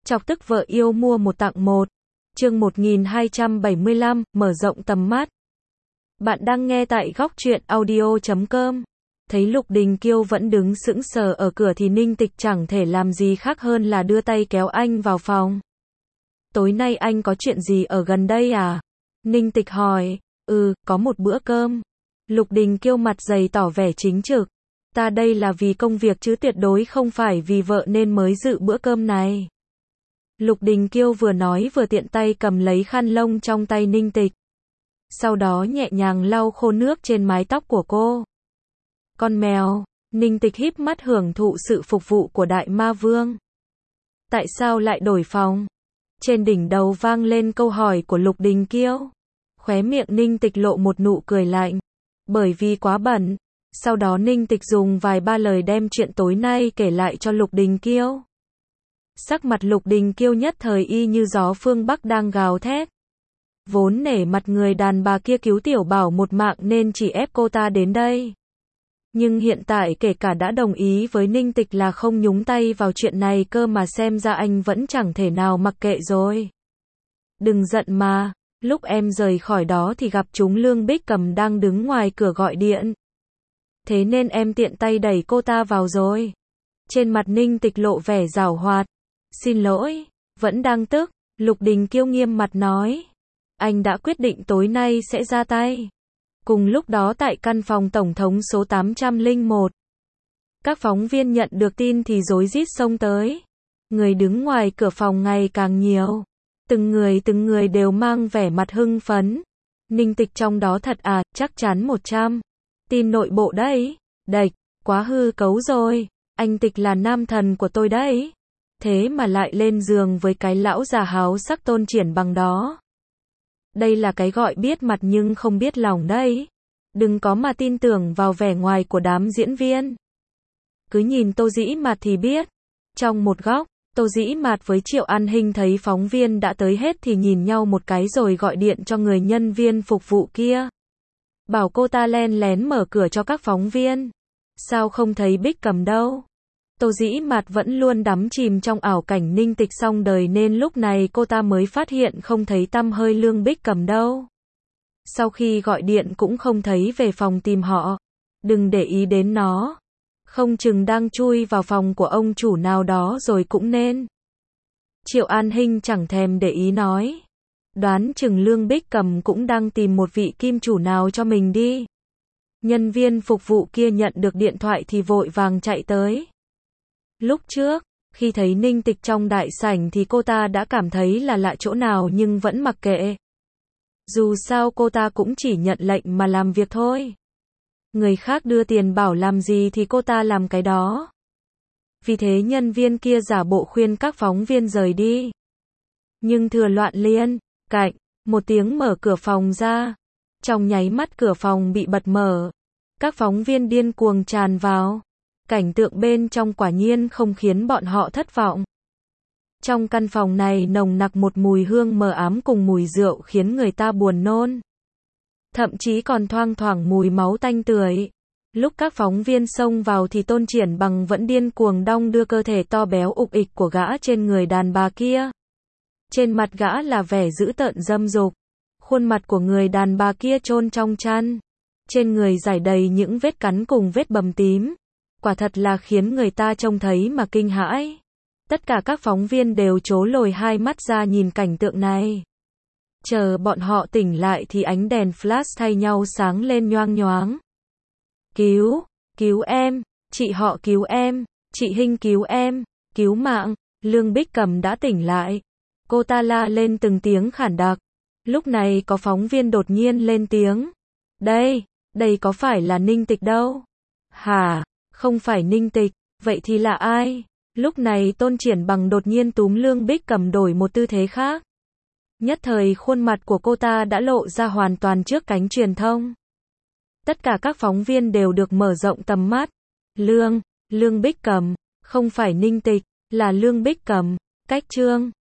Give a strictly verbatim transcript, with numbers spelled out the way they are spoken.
Chọc tức vợ yêu mua một tặng một. Chương một nghìn hai trăm bảy mươi lăm, mở rộng tầm mắt. Bạn đang nghe tại góc truyện audio chấm com. Thấy Lục Đình Kiêu vẫn đứng sững sờ ở cửa thì Ninh Tịch chẳng thể làm gì khác hơn là đưa tay kéo anh vào phòng. Tối nay anh có chuyện gì ở gần đây à? Ninh Tịch hỏi. Ừ, có một bữa cơm. Lục Đình Kiêu mặt dày tỏ vẻ chính trực. Ta đây là vì công việc chứ tuyệt đối không phải vì vợ nên mới dự bữa cơm này. Lục Đình Kiêu vừa nói vừa tiện tay cầm lấy khăn lông trong tay Ninh Tịch. Sau đó nhẹ nhàng lau khô nước trên mái tóc của cô. Con mèo, Ninh Tịch híp mắt hưởng thụ sự phục vụ của Đại Ma Vương. Tại sao lại đổi phòng? Trên đỉnh đầu vang lên câu hỏi của Lục Đình Kiêu. Khóe miệng Ninh Tịch lộ một nụ cười lạnh. Bởi vì quá bận. Sau đó Ninh Tịch dùng vài ba lời đem chuyện tối nay kể lại cho Lục Đình Kiêu. Sắc mặt Lục Đình Kiêu nhất thời y như gió phương Bắc đang gào thét. Vốn nể mặt người đàn bà kia cứu Tiểu Bảo một mạng nên chỉ ép cô ta đến đây. Nhưng hiện tại kể cả đã đồng ý với Ninh Tịch là không nhúng tay vào chuyện này cơ mà xem ra anh vẫn chẳng thể nào mặc kệ rồi. Đừng giận mà, lúc em rời khỏi đó thì gặp chúng Lương Bích Cầm đang đứng ngoài cửa gọi điện. Thế nên em tiện tay đẩy cô ta vào rồi. Trên mặt Ninh Tịch lộ vẻ giảo hoạt. Xin lỗi, vẫn đang tức, Lục Đình Kiêu nghiêm mặt nói. Anh đã quyết định tối nay sẽ ra tay. Cùng lúc đó tại căn phòng tổng thống số tám trăm lẻ một. Các phóng viên nhận được tin thì rối rít xông tới. Người đứng ngoài cửa phòng ngày càng nhiều. Từng người từng người đều mang vẻ mặt hưng phấn. Ninh Tịch trong đó thật à, chắc chắn một trăm. Tin nội bộ đấy. Đệch, quá hư cấu rồi. Anh Tịch là nam thần của tôi đấy. Thế mà lại lên giường với cái lão già háo sắc Tôn Triển Bằng đó. Đây là cái gọi biết mặt nhưng không biết lòng đấy. Đừng có mà tin tưởng vào vẻ ngoài của đám diễn viên. Cứ nhìn Tô Dĩ Mạt thì biết. Trong một góc, Tô Dĩ Mạt với Triệu An Hinh thấy phóng viên đã tới hết thì nhìn nhau một cái rồi gọi điện cho người nhân viên phục vụ kia. Bảo cô ta len lén mở cửa cho các phóng viên. Sao không thấy Bích Cầm đâu? Tô Dĩ Mạt vẫn luôn đắm chìm trong ảo cảnh Ninh Tịch xong đời nên lúc này cô ta mới phát hiện không thấy tăm hơi Lương Bích Cầm đâu. Sau khi gọi điện cũng không thấy về phòng tìm họ. Đừng để ý đến nó. Không chừng đang chui vào phòng của ông chủ nào đó rồi cũng nên. Triệu An Hinh chẳng thèm để ý nói. Đoán chừng Lương Bích Cầm cũng đang tìm một vị kim chủ nào cho mình đi. Nhân viên phục vụ kia nhận được điện thoại thì vội vàng chạy tới. Lúc trước, khi thấy Ninh Tịch trong đại sảnh thì cô ta đã cảm thấy là lạ chỗ nào nhưng vẫn mặc kệ. Dù sao cô ta cũng chỉ nhận lệnh mà làm việc thôi. Người khác đưa tiền bảo làm gì thì cô ta làm cái đó. Vì thế nhân viên kia giả bộ khuyên các phóng viên rời đi. Nhưng thừa loạn liên, cạnh, một tiếng mở cửa phòng ra. Trong nháy mắt cửa phòng bị bật mở. Các phóng viên điên cuồng tràn vào. Cảnh tượng bên trong quả nhiên không khiến bọn họ thất vọng. Trong căn phòng này nồng nặc một mùi hương mờ ám cùng mùi rượu khiến người ta buồn nôn. Thậm chí còn thoang thoảng mùi máu tanh tưởi. Lúc các phóng viên xông vào thì Tôn Triển Bằng vẫn điên cuồng đong đưa cơ thể to béo ục ịch của gã trên người đàn bà kia. Trên mặt gã là vẻ dữ tợn dâm dục. Khuôn mặt của người đàn bà kia chôn trong chăn. Trên người rải đầy những vết cắn cùng vết bầm tím. Quả thật là khiến người ta trông thấy mà kinh hãi. Tất cả các phóng viên đều trố lồi hai mắt ra nhìn cảnh tượng này. Chờ bọn họ tỉnh lại thì ánh đèn flash thay nhau sáng lên nhoang nhoáng. Cứu, cứu em, chị họ cứu em, chị Hinh cứu em, cứu mạng. Lương Bích Cầm đã tỉnh lại. Cô ta la lên từng tiếng khản đặc. Lúc này có phóng viên đột nhiên lên tiếng. Đây, đây có phải là Ninh Tịch đâu? Hả? Không phải Ninh Tịch, vậy thì là ai? Lúc này Tôn Triển Bằng đột nhiên túm Lương Bích Cầm đổi một tư thế khác. Nhất thời khuôn mặt của cô ta đã lộ ra hoàn toàn trước cánh truyền thông. Tất cả các phóng viên đều được mở rộng tầm mắt. Lương, Lương Bích Cầm, không phải Ninh Tịch, là Lương Bích Cầm. Cách chương